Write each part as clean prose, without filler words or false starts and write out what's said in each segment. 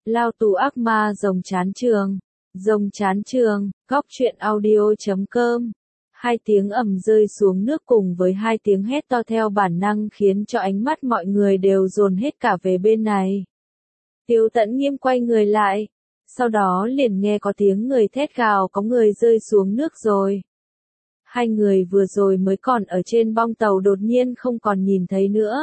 Lao tù ác ma rồng chán trường. Rồng chán trường, góc truyện audio.com. Hai tiếng ầm rơi xuống nước cùng với hai tiếng hét to theo bản năng khiến cho ánh mắt mọi người đều dồn hết cả về bên này. Tiếu Tẫn Nghiêm quay người lại, sau đó liền nghe có tiếng người thét gào có người rơi xuống nước rồi. Hai người vừa rồi mới còn ở trên bong tàu đột nhiên không còn nhìn thấy nữa.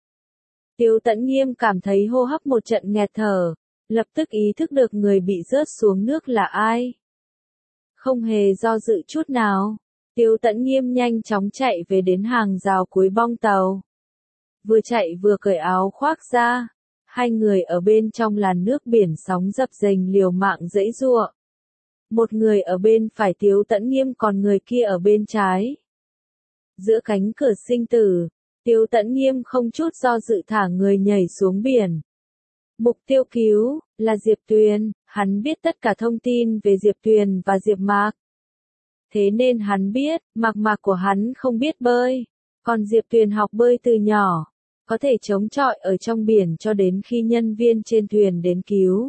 Tiếu Tẫn Nghiêm cảm thấy hô hấp một trận nghẹt thở, lập tức ý thức được người bị rớt xuống nước là ai. Không hề do dự chút nào, Tiếu Tẫn Nghiêm nhanh chóng chạy về đến hàng rào cuối bong tàu. Vừa chạy vừa cởi áo khoác ra, hai người ở bên trong làn nước biển sóng dập dềnh liều mạng giãy giụa. Một người ở bên phải Tiếu Tẫn Nghiêm còn người kia ở bên trái. Giữa cánh cửa sinh tử, Tiếu Tẫn Nghiêm không chút do dự thả người nhảy xuống biển. Mục tiêu cứu là Diệp Tuyền, hắn biết tất cả thông tin về Diệp Tuyền và Diệp Mạc. Thế nên hắn biết, Mạc của hắn không biết bơi, còn Diệp Tuyền học bơi từ nhỏ, có thể chống chọi ở trong biển cho đến khi nhân viên trên thuyền đến cứu.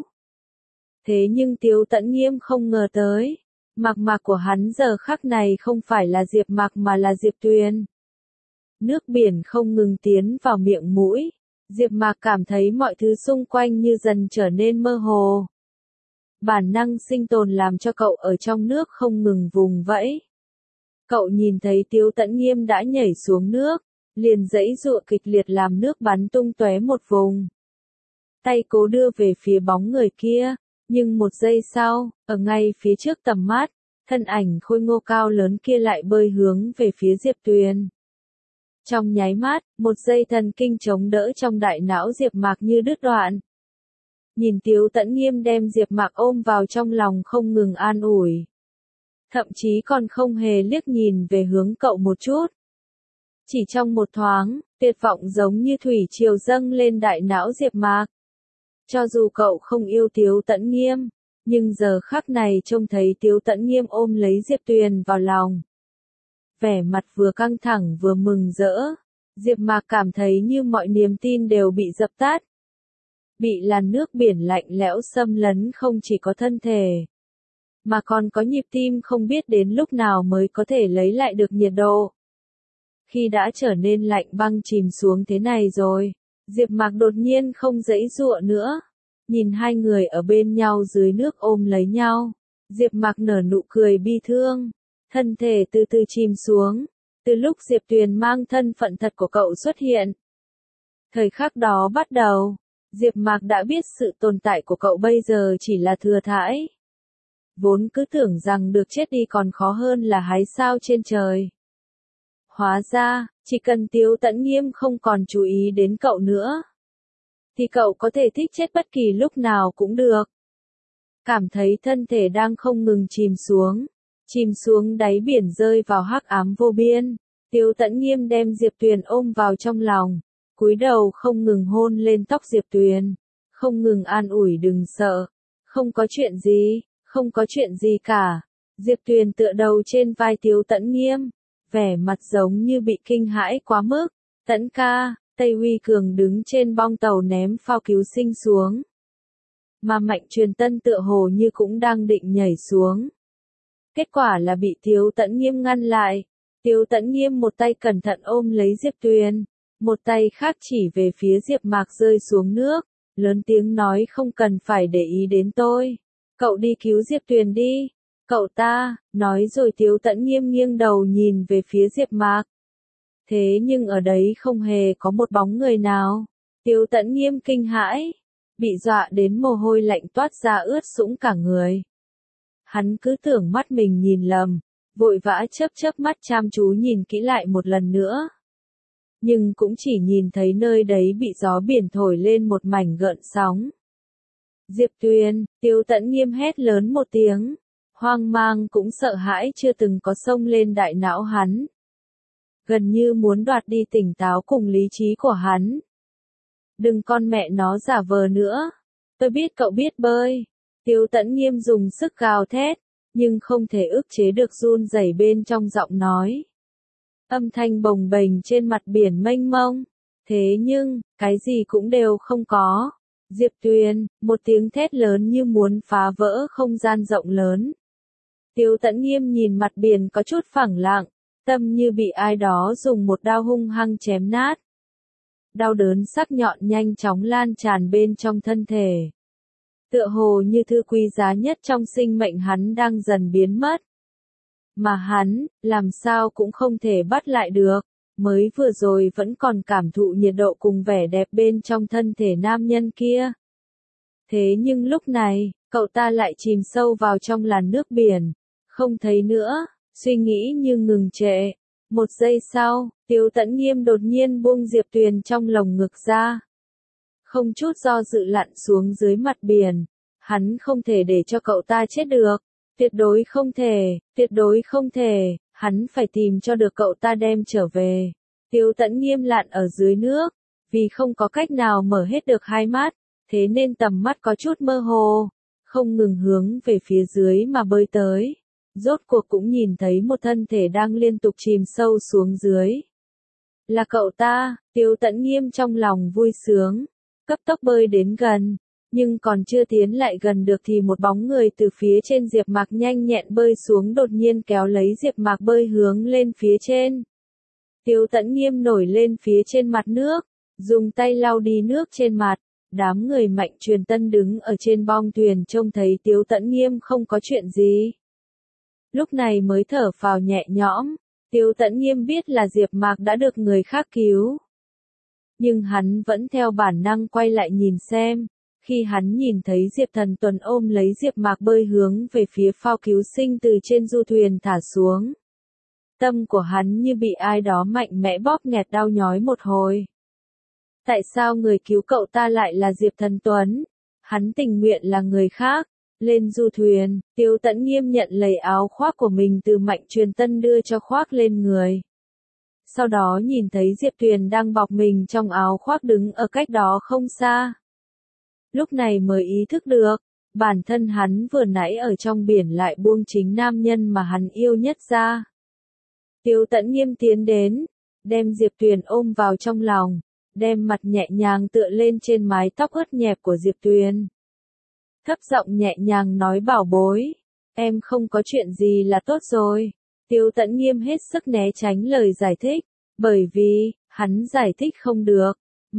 Thế nhưng Tiếu Tẫn Nghiêm không ngờ tới, Mạc của hắn giờ khắc này không phải là Diệp Mạc mà là Diệp Tuyền. Nước biển không ngừng tiến vào miệng mũi, Diệp Mạc cảm thấy mọi thứ xung quanh như dần trở nên mơ hồ. Bản năng sinh tồn làm cho cậu ở trong nước không ngừng vùng vẫy. Cậu nhìn thấy Tiếu Tẫn Nghiêm đã nhảy xuống nước, liền giãy giụa kịch liệt làm nước bắn tung tóe một vùng. Tay cố đưa về phía bóng người kia, nhưng một giây sau, ở ngay phía trước tầm mắt, thân ảnh khôi ngô cao lớn kia lại bơi hướng về phía Diệp Tuyền. Trong nháy mắt, một dây thần kinh chống đỡ trong đại não Diệp Mạc như đứt đoạn. Nhìn Tiếu Tẫn Nghiêm đem Diệp Mạc ôm vào trong lòng không ngừng an ủi. Thậm chí còn không hề liếc nhìn về hướng cậu một chút. Chỉ trong một thoáng, tuyệt vọng giống như thủy triều dâng lên đại não Diệp Mạc. Cho dù cậu không yêu Tiếu Tẫn Nghiêm, nhưng giờ khắc này trông thấy Tiếu Tẫn Nghiêm ôm lấy Diệp Tuyền vào lòng. Vẻ mặt vừa căng thẳng vừa mừng rỡ, Diệp Mạc cảm thấy như mọi niềm tin đều bị dập tắt. Bị làn nước biển lạnh lẽo xâm lấn không chỉ có thân thể, mà còn có nhịp tim không biết đến lúc nào mới có thể lấy lại được nhiệt độ. Khi đã trở nên lạnh băng chìm xuống thế này rồi, Diệp Mạc đột nhiên không giãy giụa nữa. Nhìn hai người ở bên nhau dưới nước ôm lấy nhau, Diệp Mạc nở nụ cười bi thương. Thân thể từ từ chìm xuống, từ lúc Diệp Tuyền mang thân phận thật của cậu xuất hiện. Thời khắc đó bắt đầu, Diệp Mạc đã biết sự tồn tại của cậu bây giờ chỉ là thừa thãi. Vốn cứ tưởng rằng được chết đi còn khó hơn là hái sao trên trời. Hóa ra, chỉ cần Tiếu Tẫn Nghiêm không còn chú ý đến cậu nữa, thì cậu có thể thích chết bất kỳ lúc nào cũng được. Cảm thấy thân thể đang không ngừng chìm xuống đáy biển rơi vào hắc ám vô biên, Tiếu Tẫn Nghiêm đem Diệp Tuyền ôm vào trong lòng, cúi đầu không ngừng hôn lên tóc Diệp Tuyền, không ngừng an ủi đừng sợ, không có chuyện gì cả. Diệp Tuyền tựa đầu trên vai Tiếu Tẫn Nghiêm, vẻ mặt giống như bị kinh hãi quá mức. Tẫn ca, Tây Huy Cường đứng trên bong tàu ném phao cứu sinh xuống. Mà Mạnh Truyền Tân tựa hồ như cũng đang định nhảy xuống. Kết quả là bị Tiếu Tẫn Nghiêm ngăn lại. Tiếu Tẫn Nghiêm một tay cẩn thận ôm lấy Diệp Tuyền, một tay khác chỉ về phía Diệp Mạc rơi xuống nước, lớn tiếng nói không cần phải để ý đến tôi. Cậu đi cứu Diệp Tuyền đi. Cậu ta, nói rồi Tiếu Tẫn Nghiêm nghiêng đầu nhìn về phía Diệp Mạc. Thế nhưng ở đấy không hề có một bóng người nào. Tiếu Tẫn Nghiêm kinh hãi, bị dọa đến mồ hôi lạnh toát ra ướt sũng cả người. Hắn cứ tưởng mắt mình nhìn lầm, vội vã chớp mắt chăm chú nhìn kỹ lại một lần nữa. Nhưng cũng chỉ nhìn thấy nơi đấy bị gió biển thổi lên một mảnh gợn sóng. Diệp Tuyền, Tiếu Tẫn Nghiêm hét lớn một tiếng, hoang mang cũng sợ hãi chưa từng có xông lên đại não hắn. Gần như muốn đoạt đi tỉnh táo cùng lý trí của hắn. Đừng con mẹ nó giả vờ nữa, tôi biết cậu biết bơi. Tiếu Tẫn Nghiêm dùng sức gào thét, nhưng không thể ức chế được run rẩy bên trong giọng nói. Âm thanh bồng bềnh trên mặt biển mênh mông, thế nhưng, cái gì cũng đều không có. Diệp Tuyền, một tiếng thét lớn như muốn phá vỡ không gian rộng lớn. Tiếu Tẫn Nghiêm nhìn mặt biển có chút phẳng lặng, tâm như bị ai đó dùng một đao hung hăng chém nát. Đau đớn sắc nhọn nhanh chóng lan tràn bên trong thân thể. Tựa hồ như thứ quý giá nhất trong sinh mệnh hắn đang dần biến mất. Mà hắn, làm sao cũng không thể bắt lại được, mới vừa rồi vẫn còn cảm thụ nhiệt độ cùng vẻ đẹp bên trong thân thể nam nhân kia. Thế nhưng lúc này, cậu ta lại chìm sâu vào trong làn nước biển, không thấy nữa, suy nghĩ như ngừng trệ. Một giây sau, Tiếu Tẫn Nghiêm đột nhiên buông Diệp Tuyền trong lồng ngực ra. Không chút do dự lặn xuống dưới mặt biển, hắn không thể để cho cậu ta chết được. Tuyệt đối không thể, hắn phải tìm cho được cậu ta đem trở về. Tiếu Tẫn Nghiêm lặn ở dưới nước, vì không có cách nào mở hết được hai mắt, thế nên tầm mắt có chút mơ hồ, không ngừng hướng về phía dưới mà bơi tới. Rốt cuộc cũng nhìn thấy một thân thể đang liên tục chìm sâu xuống dưới. Là cậu ta, Tiếu Tẫn Nghiêm trong lòng vui sướng, cấp tốc bơi đến gần. Nhưng còn chưa tiến lại gần được thì một bóng người từ phía trên Diệp Mạc nhanh nhẹn bơi xuống đột nhiên kéo lấy Diệp Mạc bơi hướng lên phía trên. Tiếu Tẫn Nghiêm nổi lên phía trên mặt nước, dùng tay lau đi nước trên mặt. Đám người Mạnh Truyền Tân đứng ở trên bong thuyền trông thấy Tiếu Tẫn Nghiêm không có chuyện gì. Lúc này mới thở phào nhẹ nhõm, Tiếu Tẫn Nghiêm biết là Diệp Mạc đã được người khác cứu. Nhưng hắn vẫn theo bản năng quay lại nhìn xem. Khi hắn nhìn thấy Diệp Thần Tuấn ôm lấy Diệp Mạc bơi hướng về phía phao cứu sinh từ trên du thuyền thả xuống. Tâm của hắn như bị ai đó mạnh mẽ bóp nghẹt đau nhói một hồi. Tại sao người cứu cậu ta lại là Diệp Thần Tuấn? Hắn tình nguyện là người khác. Lên du thuyền, Tiếu Tẫn Nghiêm nhận lấy áo khoác của mình từ Mạnh Truyền Tân đưa cho khoác lên người. Sau đó nhìn thấy Diệp Tuyền đang bọc mình trong áo khoác đứng ở cách đó không xa. Lúc này mới ý thức được, bản thân hắn vừa nãy ở trong biển lại buông chính nam nhân mà hắn yêu nhất ra. Tiếu Tẫn Nghiêm tiến đến, đem Diệp Tuyền ôm vào trong lòng, đem mặt nhẹ nhàng tựa lên trên mái tóc ướt nhẹp của Diệp Tuyền. Thấp giọng nhẹ nhàng nói bảo bối, em không có chuyện gì là tốt rồi. Tiếu Tẫn Nghiêm hết sức né tránh lời giải thích, bởi vì, hắn giải thích không được.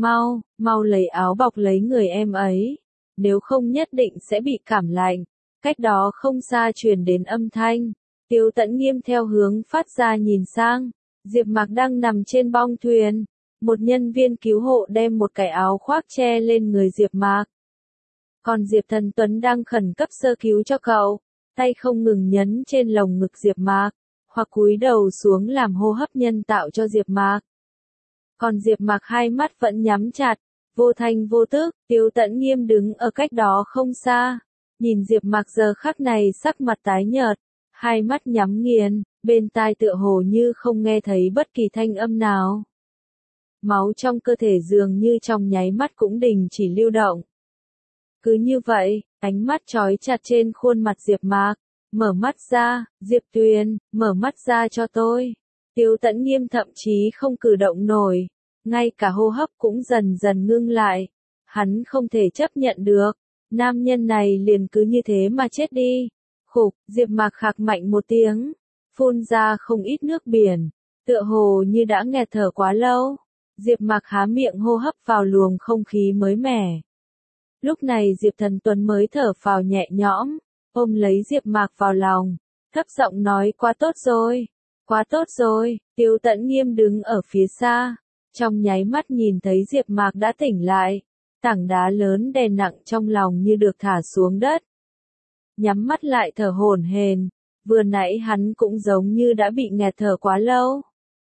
Mau lấy áo bọc lấy người em ấy, nếu không nhất định sẽ bị cảm lạnh. Cách đó không xa truyền đến âm thanh, Tiếu Tẫn Nghiêm theo hướng phát ra nhìn sang, Diệp Mạc đang nằm trên bong thuyền, một nhân viên cứu hộ đem một cái áo khoác che lên người Diệp Mạc. Còn Diệp Thần Tuấn đang khẩn cấp sơ cứu cho cậu, tay không ngừng nhấn trên lồng ngực Diệp Mạc, hoặc cúi đầu xuống làm hô hấp nhân tạo cho Diệp Mạc. Còn Diệp Mạc hai mắt vẫn nhắm chặt, vô thanh vô tức, Tiếu Tẫn Nghiêm đứng ở cách đó không xa, nhìn Diệp Mạc giờ khắc này sắc mặt tái nhợt, hai mắt nhắm nghiền, bên tai tựa hồ như không nghe thấy bất kỳ thanh âm nào. Máu trong cơ thể dường như trong nháy mắt cũng đình chỉ lưu động. Cứ như vậy, ánh mắt trói chặt trên khuôn mặt Diệp Mạc, mở mắt ra, Diệp Tuyền, mở mắt ra cho tôi. Tiếu Tẫn Nghiêm thậm chí không cử động nổi, ngay cả hô hấp cũng dần dần ngưng lại. Hắn không thể chấp nhận được, nam nhân này liền cứ như thế mà chết đi. Khục, Diệp Mạc khạc mạnh một tiếng, phun ra không ít nước biển, tựa hồ như đã nghẹt thở quá lâu. Diệp Mạc há miệng hô hấp vào luồng không khí mới mẻ. Lúc này Diệp Thần Tuấn mới thở phào nhẹ nhõm, ôm lấy Diệp Mạc vào lòng, thấp giọng nói quá tốt rồi, Tiếu Tẫn Nghiêm đứng ở phía xa, trong nháy mắt nhìn thấy Diệp Mạc đã tỉnh lại, tảng đá lớn đè nặng trong lòng như được thả xuống đất. Nhắm mắt lại thở hổn hển, vừa nãy hắn cũng giống như đã bị nghẹt thở quá lâu.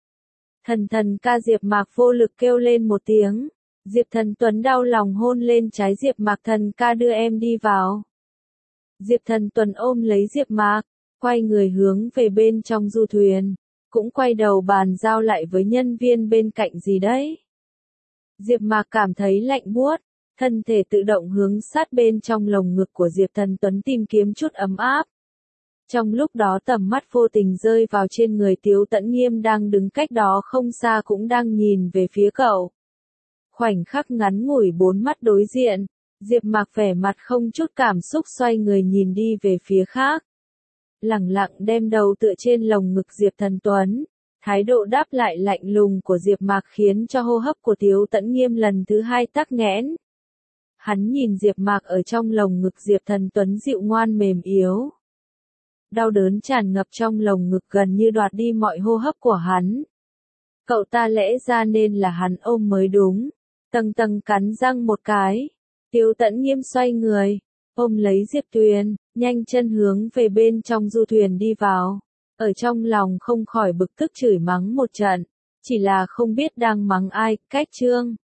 Thần ca Diệp Mạc vô lực kêu lên một tiếng. Diệp Thần Tuấn đau lòng hôn lên trái Diệp Mạc, thần ca đưa em đi vào. Diệp Thần Tuấn ôm lấy Diệp Mạc, quay người hướng về bên trong du thuyền, cũng quay đầu bàn giao lại với nhân viên bên cạnh gì đấy. Diệp Mạc cảm thấy lạnh buốt, thân thể tự động hướng sát bên trong lồng ngực của Diệp Thần Tuấn tìm kiếm chút ấm áp. Trong lúc đó tầm mắt vô tình rơi vào trên người Tiếu Tẫn Nghiêm đang đứng cách đó không xa cũng đang nhìn về phía cậu. Khoảnh khắc ngắn ngủi bốn mắt đối diện, Diệp Mạc vẻ mặt không chút cảm xúc xoay người nhìn đi về phía khác. Lẳng lặng đem đầu tựa trên lồng ngực Diệp Thần Tuấn. Thái độ đáp lại lạnh lùng của Diệp Mạc khiến cho hô hấp của Tiếu Tẫn Nghiêm lần thứ hai tắc nghẽn. Hắn nhìn Diệp Mạc ở trong lồng ngực Diệp Thần Tuấn dịu ngoan mềm yếu. Đau đớn tràn ngập trong lồng ngực gần như đoạt đi mọi hô hấp của hắn. Cậu ta lẽ ra nên là hắn ôm mới đúng. Tầng tầng cắn răng một cái. Tiếu Tẫn Nghiêm xoay người, ôm lấy Diệp Tuyền, nhanh chân hướng về bên trong du thuyền đi vào. Ở trong lòng không khỏi bực tức chửi mắng một trận. Chỉ là không biết đang mắng ai, cách chương.